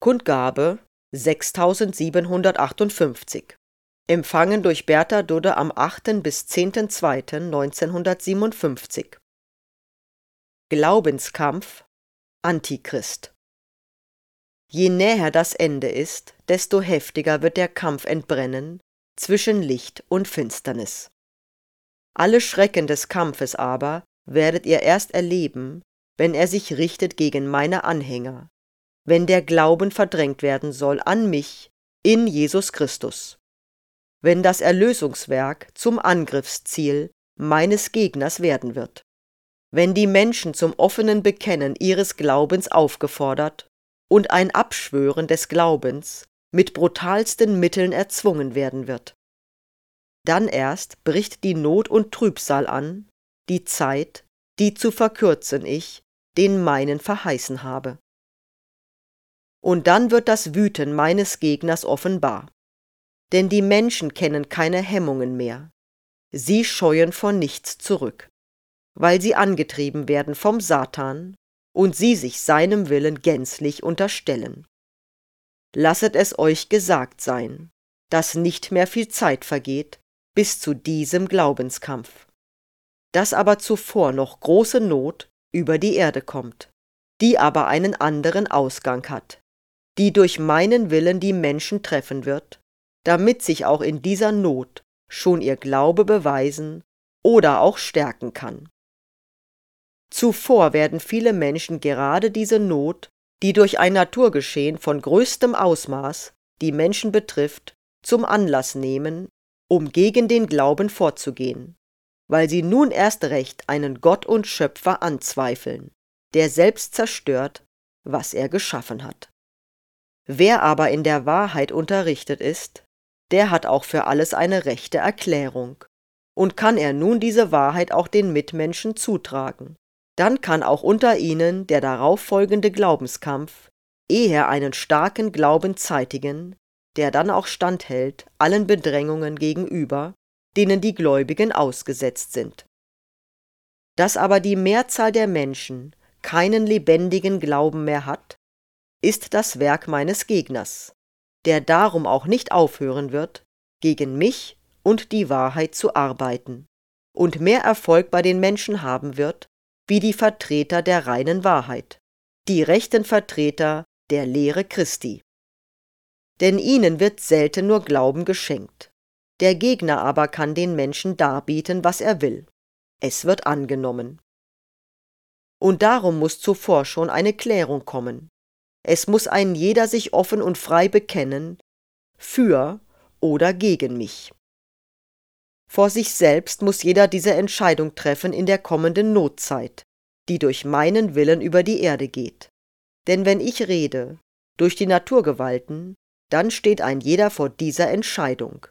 Kundgabe 6758. Empfangen durch Bertha Dudde am 8. bis 10.2.1957. Glaubenskampf Antichrist. Je näher das Ende ist, desto heftiger wird der Kampf entbrennen zwischen Licht und Finsternis. Alle Schrecken des Kampfes aber werdet ihr erst erleben, wenn er sich richtet gegen meine Anhänger, wenn der Glauben verdrängt werden soll an mich in Jesus Christus, wenn das Erlösungswerk zum Angriffsziel meines Gegners werden wird, wenn die Menschen zum offenen Bekennen ihres Glaubens aufgefordert und ein Abschwören des Glaubens mit brutalsten Mitteln erzwungen werden wird. Dann erst bricht die Not und Trübsal an, die Zeit, die zu verkürzen ich den meinen verheißen habe. Und dann wird das Wüten meines Gegners offenbar. Denn die Menschen kennen keine Hemmungen mehr. Sie scheuen vor nichts zurück, weil sie angetrieben werden vom Satan und sie sich seinem Willen gänzlich unterstellen. Lasset es euch gesagt sein, dass nicht mehr viel Zeit vergeht bis zu diesem Glaubenskampf, dass aber zuvor noch große Not über die Erde kommt, die aber einen anderen Ausgang hat, die durch meinen Willen die Menschen treffen wird, damit sich auch in dieser Not schon ihr Glaube beweisen oder auch stärken kann. Zuvor werden viele Menschen gerade diese Not, die durch ein Naturgeschehen von größtem Ausmaß die Menschen betrifft, zum Anlass nehmen, um gegen den Glauben vorzugehen, weil sie nun erst recht einen Gott und Schöpfer anzweifeln, der selbst zerstört, was er geschaffen hat. Wer aber in der Wahrheit unterrichtet ist, der hat auch für alles eine rechte Erklärung. Und kann er nun diese Wahrheit auch den Mitmenschen zutragen, dann kann auch unter ihnen der darauf folgende Glaubenskampf eher einen starken Glauben zeitigen, der dann auch standhält allen Bedrängungen gegenüber, denen die Gläubigen ausgesetzt sind. Dass aber die Mehrzahl der Menschen keinen lebendigen Glauben mehr hat, ist das Werk meines Gegners, der darum auch nicht aufhören wird, gegen mich und die Wahrheit zu arbeiten und mehr Erfolg bei den Menschen haben wird, wie die Vertreter der reinen Wahrheit, die rechten Vertreter der Lehre Christi. Denn ihnen wird selten nur Glauben geschenkt. Der Gegner aber kann den Menschen darbieten, was er will. Es wird angenommen. Und darum muss zuvor schon eine Klärung kommen. Es muss ein jeder sich offen und frei bekennen, für oder gegen mich. Vor sich selbst muss jeder diese Entscheidung treffen in der kommenden Notzeit, die durch meinen Willen über die Erde geht. Denn wenn ich rede, durch die Naturgewalten, dann steht ein jeder vor dieser Entscheidung.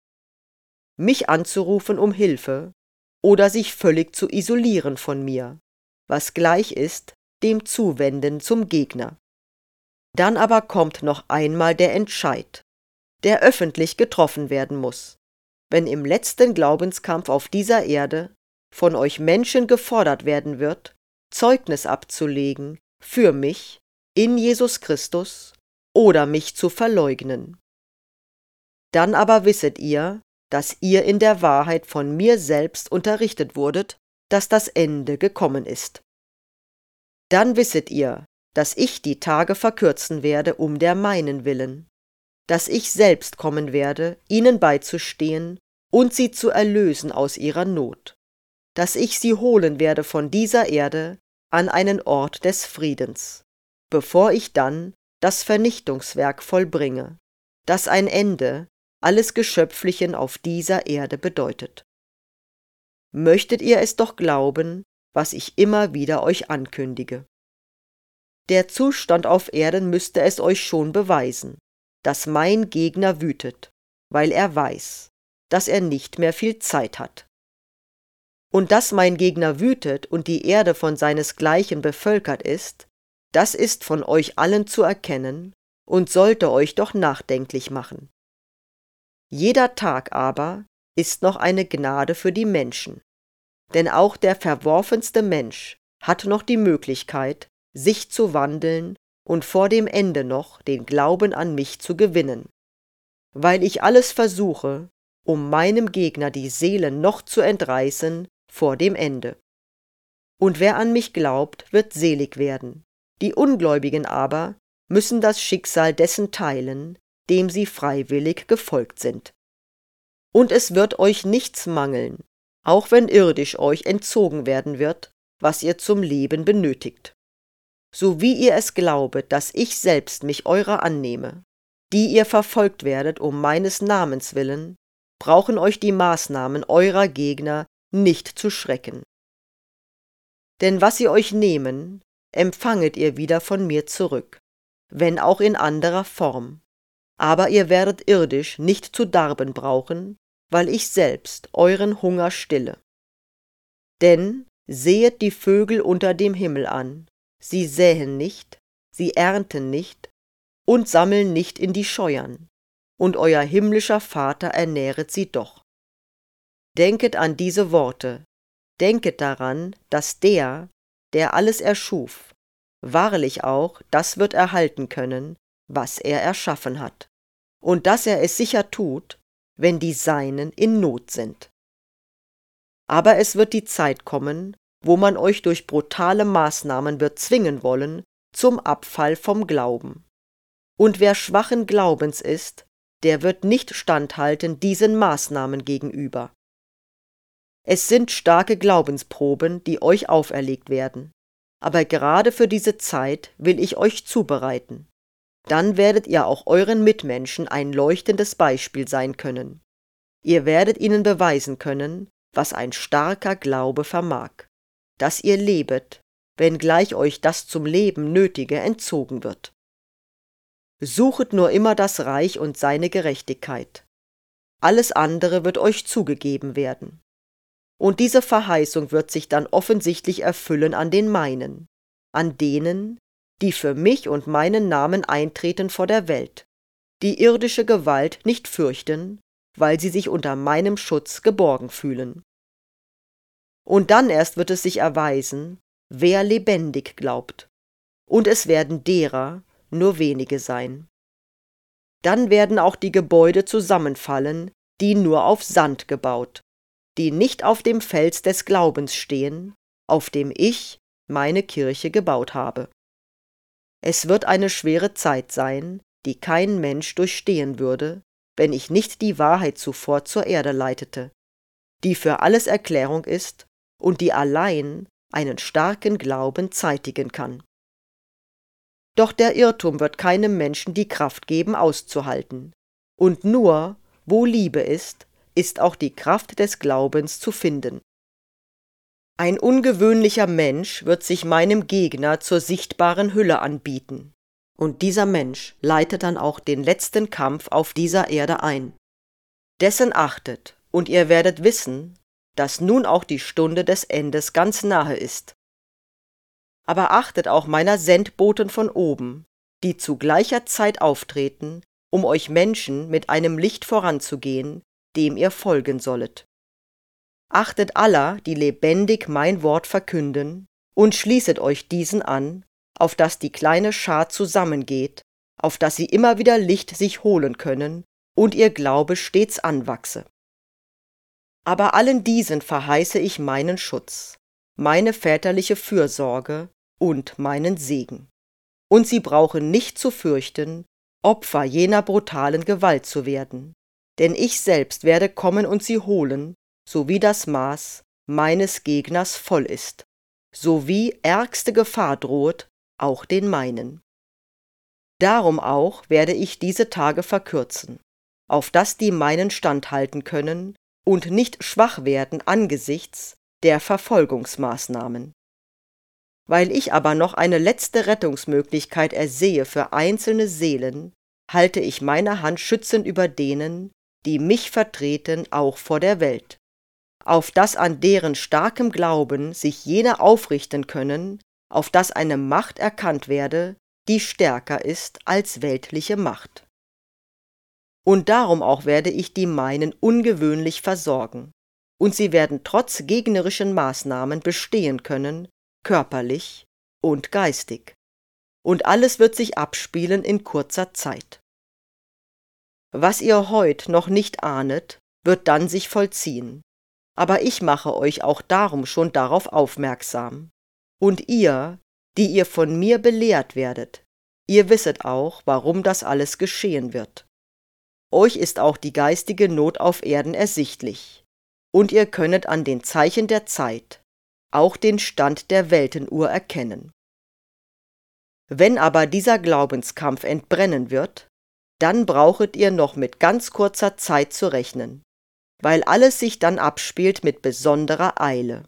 Mich anzurufen um Hilfe oder sich völlig zu isolieren von mir, was gleich ist dem Zuwenden zum Gegner. Dann aber kommt noch einmal der Entscheid, der öffentlich getroffen werden muss, wenn im letzten Glaubenskampf auf dieser Erde von euch Menschen gefordert werden wird, Zeugnis abzulegen für mich in Jesus Christus oder mich zu verleugnen. Dann aber wisset ihr, dass ihr in der Wahrheit von mir selbst unterrichtet wurdet, dass das Ende gekommen ist. Dann wisset ihr, dass ich die Tage verkürzen werde um der meinen willen, dass ich selbst kommen werde, ihnen beizustehen und sie zu erlösen aus ihrer Not, dass ich sie holen werde von dieser Erde an einen Ort des Friedens, bevor ich dann das Vernichtungswerk vollbringe, das ein Ende alles Geschöpflichen auf dieser Erde bedeutet. Möchtet ihr es doch glauben, was ich immer wieder euch ankündige. Der Zustand auf Erden müsste es euch schon beweisen, dass mein Gegner wütet, weil er weiß, dass er nicht mehr viel Zeit hat. Und dass mein Gegner wütet und die Erde von seinesgleichen bevölkert ist, das ist von euch allen zu erkennen und sollte euch doch nachdenklich machen. Jeder Tag aber ist noch eine Gnade für die Menschen, denn auch der verworfenste Mensch hat noch die Möglichkeit, sich zu wandeln und vor dem Ende noch den Glauben an mich zu gewinnen, weil ich alles versuche, um meinem Gegner die Seelen noch zu entreißen vor dem Ende. Und wer an mich glaubt, wird selig werden. Die Ungläubigen aber müssen das Schicksal dessen teilen, dem sie freiwillig gefolgt sind. Und es wird euch nichts mangeln, auch wenn irdisch euch entzogen werden wird, was ihr zum Leben benötigt. So wie ihr es glaubet, dass ich selbst mich eurer annehme, die ihr verfolgt werdet um meines Namens willen, brauchen euch die Maßnahmen eurer Gegner nicht zu schrecken. Denn was sie euch nehmen, empfanget ihr wieder von mir zurück, wenn auch in anderer Form. Aber ihr werdet irdisch nicht zu darben brauchen, weil ich selbst euren Hunger stille. Denn sehet die Vögel unter dem Himmel an, sie säen nicht, sie ernten nicht und sammeln nicht in die Scheuern, und euer himmlischer Vater ernähret sie doch. Denket an diese Worte, denket daran, dass der alles erschuf, wahrlich auch das wird erhalten können, was er erschaffen hat, und dass er es sicher tut, wenn die Seinen in Not sind. Aber es wird die Zeit kommen, wo man euch durch brutale Maßnahmen wird zwingen wollen zum Abfall vom Glauben. Und wer schwachen Glaubens ist, der wird nicht standhalten diesen Maßnahmen gegenüber. Es sind starke Glaubensproben, die euch auferlegt werden, aber gerade für diese Zeit will ich euch zubereiten. Dann werdet ihr auch euren Mitmenschen ein leuchtendes Beispiel sein können. Ihr werdet ihnen beweisen können, was ein starker Glaube vermag, dass ihr lebet, wenngleich euch das zum Leben Nötige entzogen wird. Suchet nur immer das Reich und seine Gerechtigkeit. Alles andere wird euch zugegeben werden. Und diese Verheißung wird sich dann offensichtlich erfüllen an den meinen, an denen, die für mich und meinen Namen eintreten vor der Welt, die irdische Gewalt nicht fürchten, weil sie sich unter meinem Schutz geborgen fühlen. Und dann erst wird es sich erweisen, wer lebendig glaubt, und es werden derer nur wenige sein. Dann werden auch die Gebäude zusammenfallen, die nur auf Sand gebaut, die nicht auf dem Fels des Glaubens stehen, auf dem ich meine Kirche gebaut habe. Es wird eine schwere Zeit sein, die kein Mensch durchstehen würde, wenn ich nicht die Wahrheit zuvor zur Erde leitete, die für alles Erklärung ist und die allein einen starken Glauben zeitigen kann. Doch der Irrtum wird keinem Menschen die Kraft geben, auszuhalten, und nur, wo Liebe ist auch die Kraft des Glaubens zu finden. Ein ungewöhnlicher Mensch wird sich meinem Gegner zur sichtbaren Hülle anbieten, und dieser Mensch leitet dann auch den letzten Kampf auf dieser Erde ein. Dessen achtet, und ihr werdet wissen, dass nun auch die Stunde des Endes ganz nahe ist. Aber achtet auch meiner Sendboten von oben, die zu gleicher Zeit auftreten, um euch Menschen mit einem Licht voranzugehen, dem ihr folgen sollet. Achtet aller, die lebendig mein Wort verkünden, und schließet euch diesen an, auf dass die kleine Schar zusammengeht, auf dass sie immer wieder Licht sich holen können und ihr Glaube stets anwachse. Aber allen diesen verheiße ich meinen Schutz, meine väterliche Fürsorge und meinen Segen. Und sie brauchen nicht zu fürchten, Opfer jener brutalen Gewalt zu werden, denn ich selbst werde kommen und sie holen, so wie das Maß meines Gegners voll ist, so wie ärgste Gefahr drohet, auch den meinen. Darum auch werde ich diese Tage verkürzen, auf dass die meinen standhalten können und nicht schwach werden angesichts der Verfolgungsmaßnahmen. Weil ich aber noch eine letzte Rettungsmöglichkeit ersehe für einzelne Seelen, halte ich meine Hand schützend über denen, die mich vertreten, auch vor der Welt, auf dass an deren starkem Glauben sich jene aufrichten können, auf dass eine Macht erkannt werde, die stärker ist als weltliche Macht. Und darum auch werde ich die meinen ungewöhnlich versorgen, und sie werden trotz gegnerischen Maßnahmen bestehen können, körperlich und geistig. und alles wird sich abspielen in kurzer Zeit. Was ihr heut noch nicht ahnet, wird dann sich vollziehen, aber ich mache euch auch darum schon darauf aufmerksam. Und ihr, die ihr von mir belehrt werdet, ihr wisset auch, warum das alles geschehen wird. Euch ist auch die geistige Not auf Erden ersichtlich, und ihr könnet an den Zeichen der Zeit auch den Stand der Weltenuhr erkennen. Wenn aber dieser Glaubenskampf entbrennen wird, dann brauchet ihr noch mit ganz kurzer Zeit zu rechnen, weil alles sich dann abspielt mit besonderer Eile.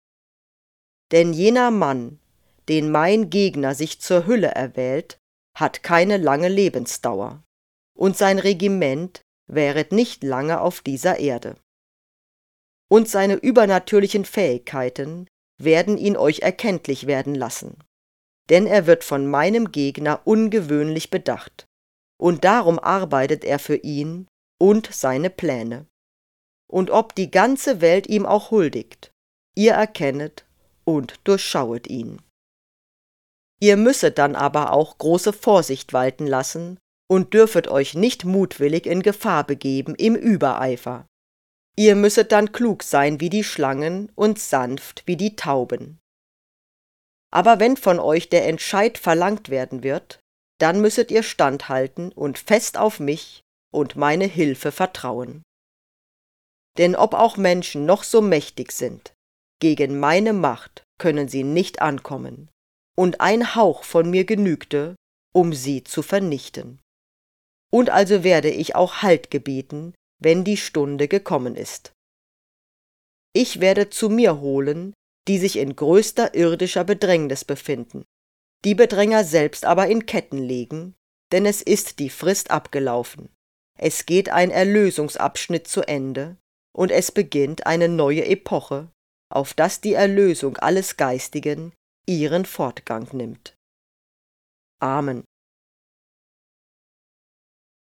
Denn jener Mann, den mein Gegner sich zur Hülle erwählt, hat keine lange Lebensdauer, und sein Regiment wäret nicht lange auf dieser Erde. Und seine übernatürlichen Fähigkeiten werden ihn euch erkenntlich werden lassen, denn er wird von meinem Gegner ungewöhnlich bedacht, und darum arbeitet er für ihn und seine Pläne. Und ob die ganze Welt ihm auch huldigt, ihr erkennet und durchschauet ihn. Ihr müsset dann aber auch große Vorsicht walten lassen und dürfet euch nicht mutwillig in Gefahr begeben im Übereifer. Ihr müsset dann klug sein wie die Schlangen und sanft wie die Tauben. Aber wenn von euch der Entscheid verlangt werden wird, dann müsset ihr standhalten und fest auf mich und meine Hilfe vertrauen. Denn ob auch Menschen noch so mächtig sind, gegen meine Macht können sie nicht ankommen, und ein Hauch von mir genügte, um sie zu vernichten. Und also werde ich auch Halt gebieten, wenn die Stunde gekommen ist. Ich werde zu mir holen, die sich in größter irdischer Bedrängnis befinden, die Bedränger selbst aber in Ketten legen, denn es ist die Frist abgelaufen. Es geht ein Erlösungsabschnitt zu Ende, und es beginnt eine neue Epoche, auf dass die Erlösung alles Geistigen ihren Fortgang nimmt. Amen.